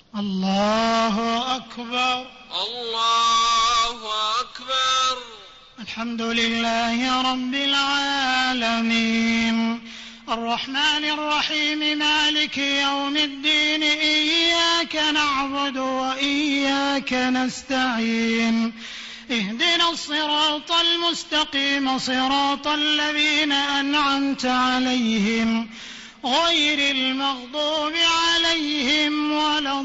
الله أكبر. الله أكبر. الحمد لله رب العالمين الرحمن الرحيم مالك يوم الدين إياك نعبد وإياك نستعين اهدنا الصراط المستقيم صراط الذين أنعمت عليهم غير المغضوب عليهم ولا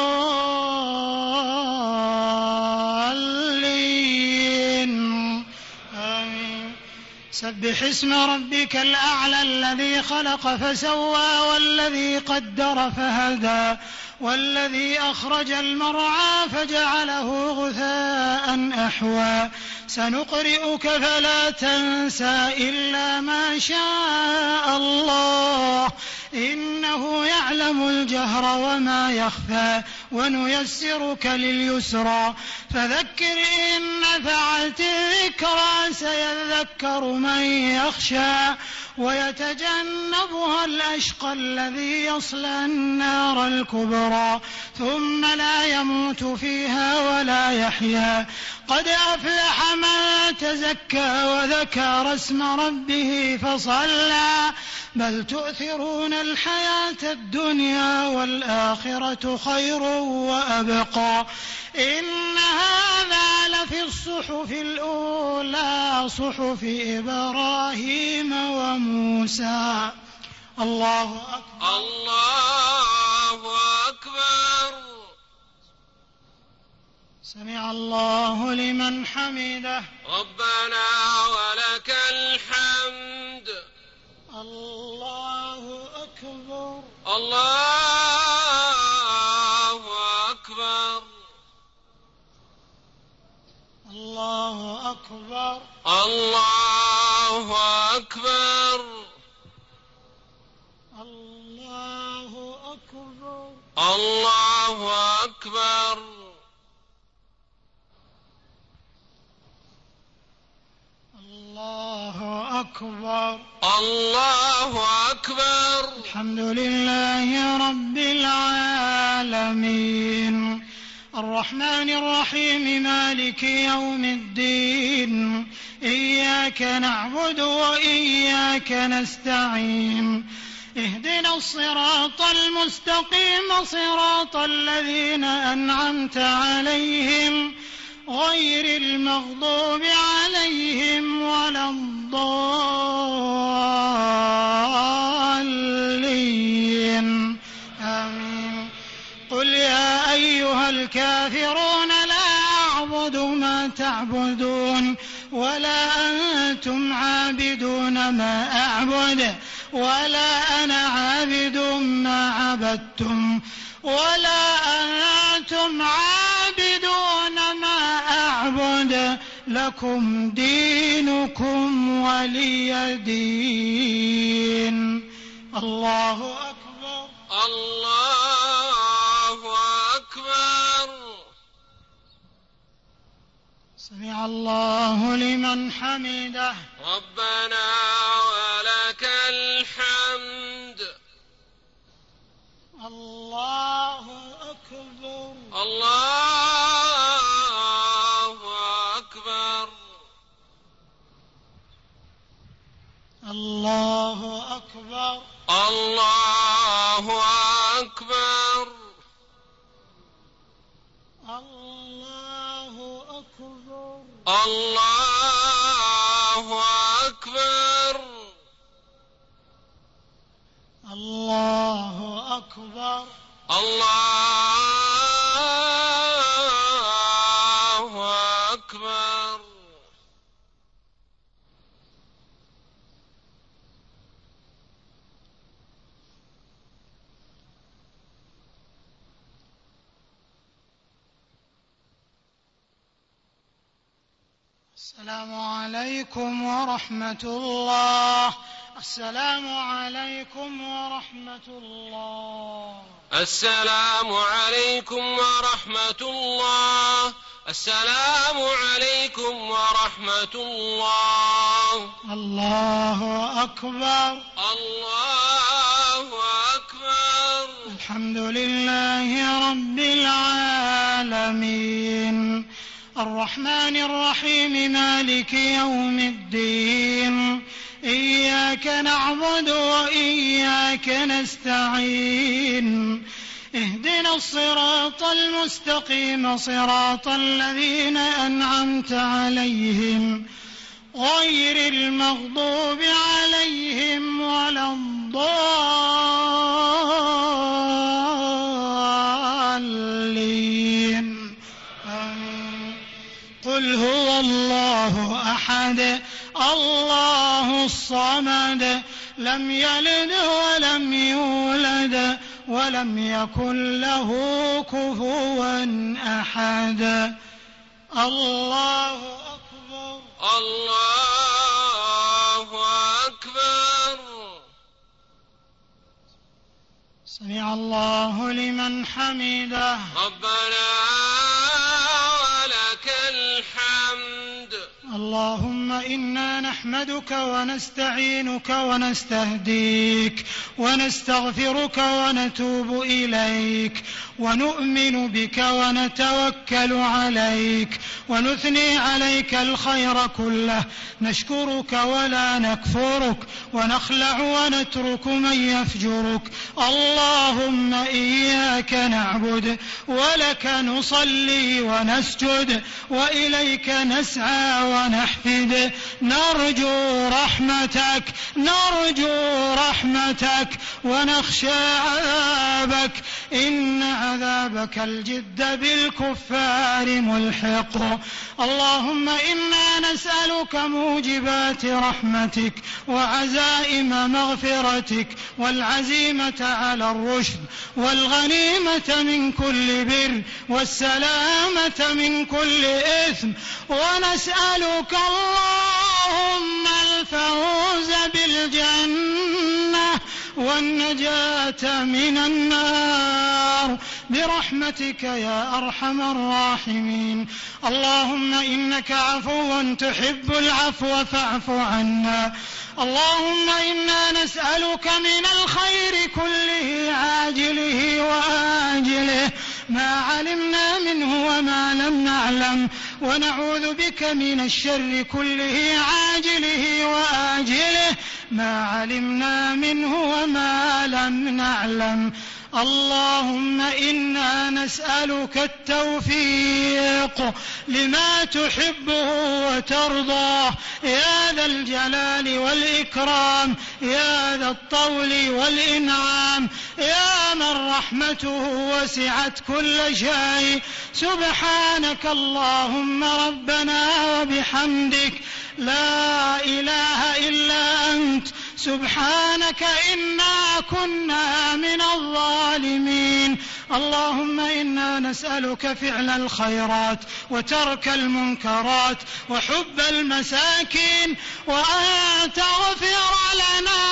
الضالين آمين. سبح اسم ربك الأعلى الذي خلق فسوى والذي قدر فهدى والذي أخرج المرعى فجعله غثاء أحوى سنقرئك فلا تنسى إلا ما شاء الله إنه يعلم الجهر وما يخفى ونيسرك لليسرى فذكر إن نفعت الذكرى سيذكر من يخشى ويتجنبها الأشقى الذي يصلى النار الكبرى ثم لا يموت فيها ولا يحيا قد أفلح من تزكى وذكر اسم ربه فصلى بل تؤثرون الحياة الدنيا والآخرة خير وأبقى إن هذا لفي الصحف الأولى صحف إبراهيم وموسى. الله أكبر. الله أكبر. سمع الله لمن حمده. ربنا ولك الحمد. الله أكبر. الله أكبر. الله أكبر. الله أكبر. الله أكبر. الله أكبر. الله أكبر. الله أكبر. الحمد لله رب العالمين الرحمن الرحيم مالك يوم الدين إياك نعبد وإياك نستعين اهدنا الصراط المستقيم صراط الذين أنعمت عليهم غير المغضوب عليهم ولا الضالين آمين. قل يا أيها الكافرون لا أعبد ما تعبدون ولا أنتم عابدون ما أعبد ولا أنا عابد ما عبدتم ولا أنتم عابدون ما أعبد لكم دينكم ولي دين. الله أكبر. الله أكبر. سمع الله لمن حمده. ربنا ولك الحمد. الله أكبر. الله أكبر. الله أكبر. الله أكبر. الله أكبر. الله أكبر. الله أكبر. الله أكبر. السلام عليكم ورحمة الله. السلام عليكم ورحمة الله. السلام عليكم ورحمة الله. السلام عليكم ورحمة الله. الله أكبر. الله أكبر. الحمد لله رب العالمين الرحمن الرحيم مالك يوم الدين إياك نعبد وإياك نستعين اهدنا الصراط المستقيم صراط الذين أنعمت عليهم غير المغضوب عليهم ولا الضالين قل هو الله أحد الله الصمد لم يلد ولم يولد ولم يكن له كفوا أحد الله أكبر الله أكبر سمع الله لمن حمده ربنا ولك الحمد اللهم إنا نحمدك ونستعينك ونستهديك ونستغفرك ونتوب إليك ونؤمن بك ونتوكل عليك ونثني عليك الخير كله نشكرك ولا نكفرك ونخلع ونترك من يفجرك اللهم إياك نعبد ولك نصلي ونسجد وإليك نسعى ونحفد نرجو رحمتك ونخشى عذابك إن عذابك الجد بالكفار ملحق اللهم إنا نسألك موجبات رحمتك وعزائم مغفرتك والعزيمة على الرشد والغنيمة من كل بر والسلامة من كل إثم ونسألك اللهم الفوز بالجنة والنجاة من النار برحمتك يا أرحم الراحمين اللهم إنك عفو تحب العفو فاعف عنا اللهم إنا نسألك من الخير كله عاجله وآجله ما علمنا منه وما لم نعلم ونعوذ بك من الشر كله عاجله وآجله ما علمنا منه وما لم نعلم اللهم إنا نسألك التوفيق لما تحبه وترضاه يا ذا الجلال والإكرام يا ذا الطول والإنعام يا من رحمته وسعت كل شيء سبحانك اللهم ربنا وبحمدك لا إله إلا أنت سبحانك إنا كنا من الظالمين اللهم إنا نسألك فعل الخيرات وترك المنكرات وحب المساكين وأن تغفر لنا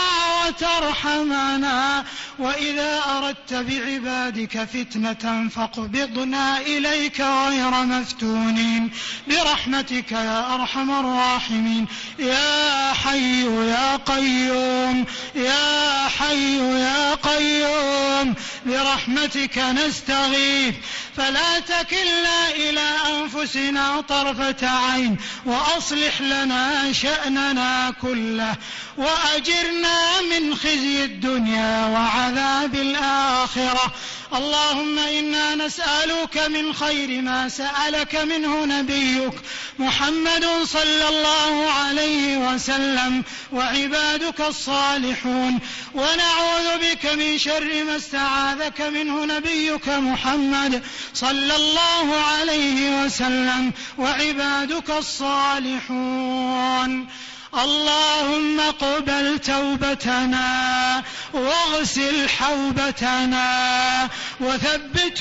وترحمنا وإذا أردت بعبادك فتنة فاقبضنا إليك غير مفتونين برحمتك يا أرحم الراحمين يا حي يا قيوم يا حي يا قيوم برحمتك نستغيث فلا تكلنا إلى أنفسنا طرفة عين وأصلح لنا شأننا كله وأجرنا من خزي الدنيا وعذاب الآخرة اللهم إنا نسألك من خير ما سألك منه نبيك محمد صلى الله عليه وسلم وعبادك الصالحون ونعوذ بك من شر ما استعاذك منه نبيك محمد صلى الله عليه وسلم وعبادك الصالحون اللهم اقبل توبتنا واغسل حوبتنا وثبت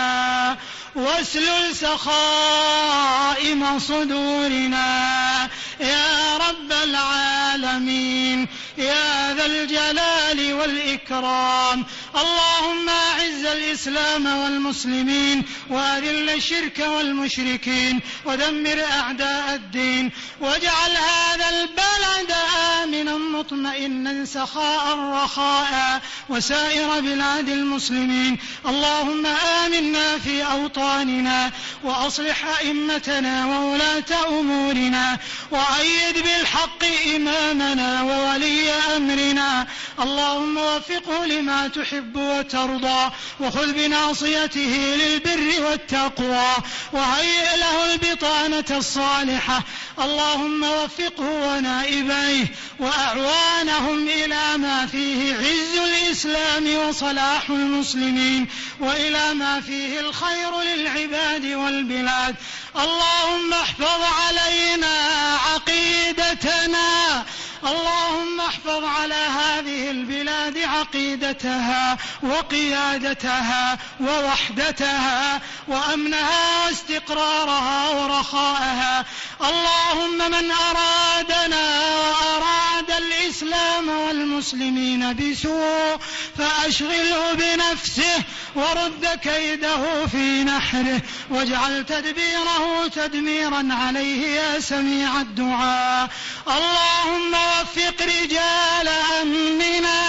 حجتنا واسلل سخائم صدورنا يا رب العالمين يا ذا الجلال والإكرام. اللهم أعز الإسلام والمسلمين وأذل الشرك والمشركين ودمر أعداء الدين واجعل هذا البلد آمنا مطمئنا سخاء رخاء وسائر بلاد المسلمين. اللهم آمنا في أوطاننا وأصلح أئمتنا وولاة أمورنا وأيد بالحق إمامنا وولي أمرنا. اللهم وفقه لما تحب وترضى وخذ بناصيته للبر والتقوى وهيئ له البطانة الصالحة. اللهم وفقه ونائبيه وأعوانهم إلى ما فيه عز الإسلام وصلاح المسلمين وإلى ما فيه الخير للعباد والبلاد. اللهم احفظ علينا عقيدتنا. اللهم احفظ على هذه البلاد عقيدتها وقيادتها ووحدتها وأمنها واستقرارها ورخاءها. اللهم من أرادنا وأراد الإسلام والمسلمين بسوء فأشغله بنفسه ورد كيده في نحره واجعل تدبيره تدميرا عليه يا سميع الدعاء. اللهم وفق رجال أمننا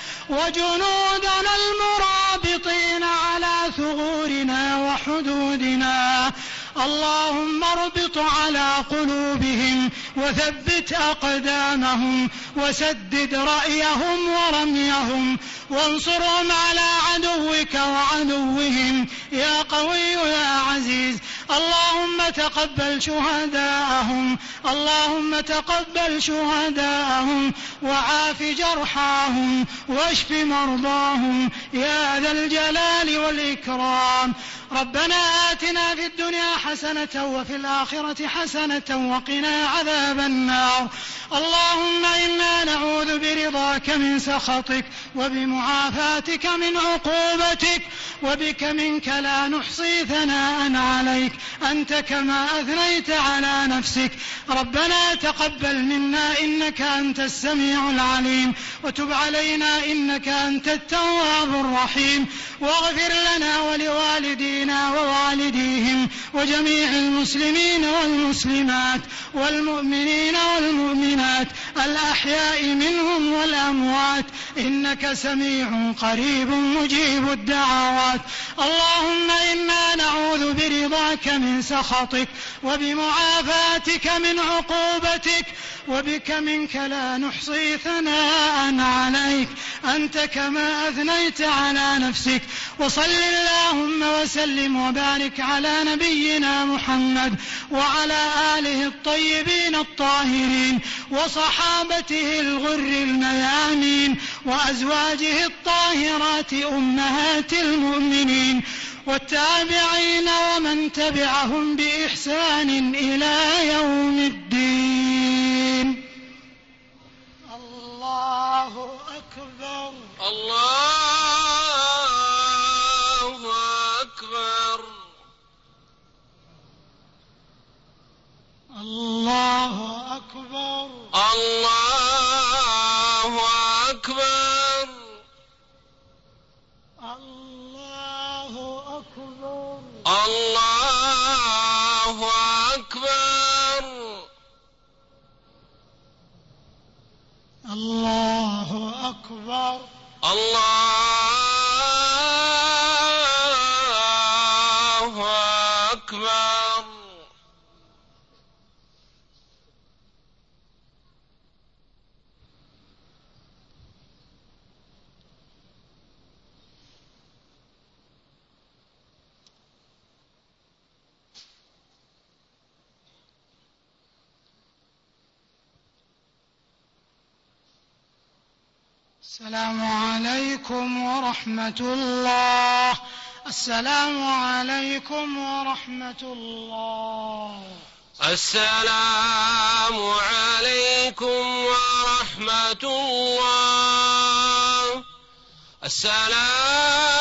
وجنودنا المرابطين على ثغورنا وحدودنا. اللهم اربط على قلوبهم وثبت أقدامهم وسدد رأيهم ورميهم وانصرهم على عدوك وعدوهم يا قوي يا عزيز. اللهم تقبل شهداءهم. اللهم تقبل شهداءهم وعاف جرحاهم واشف مرضاهم يا ذا الجلال والإكرام. ربنا آتنا في الدنيا حسنة وفي الآخرة حسنة وقنا عذاب النار. اللهم إنا نعوذ برضاك من سخطك وبمعافاتك من عقوبتك وبك منك لا نحصي ثناء عليك أنت كما أثنيت على نفسك. ربنا تقبل منا إنك أنت السميع العليم وتب علينا إنك أنت التواب الرحيم واغفر لنا ولوالدينا ووالديهم وجميع المسلمين والمسلمات والمؤمنين والمؤمنات الأحياء منهم والأموات إنك سميع قريب مجيب الدعوات. اللهم إنا نعوذ برضاك من سخطك وبمعافاتك من عقوبتك وبك منك لا نحصي ثناء عليك أنت كما أثنيت على نفسك. وصل اللهم وسلم وبارك على نبينا محمد وعلى آله الطيبين الطاهرين وصحابته الغر الميامين وأزواجه الطاهرات أمهات المؤمنين والتابعين ومن تبعهم بإحسان إلى يوم الدين. الله أكبر. الله أكبر. الله أكبر. الله أكبر. الله أكبر. الله أكبر. الله أكبر. الله أكبر. السلام عليكم ورحمة الله. السلام عليكم ورحمة الله. السلام عليكم ورحمة الله. السلام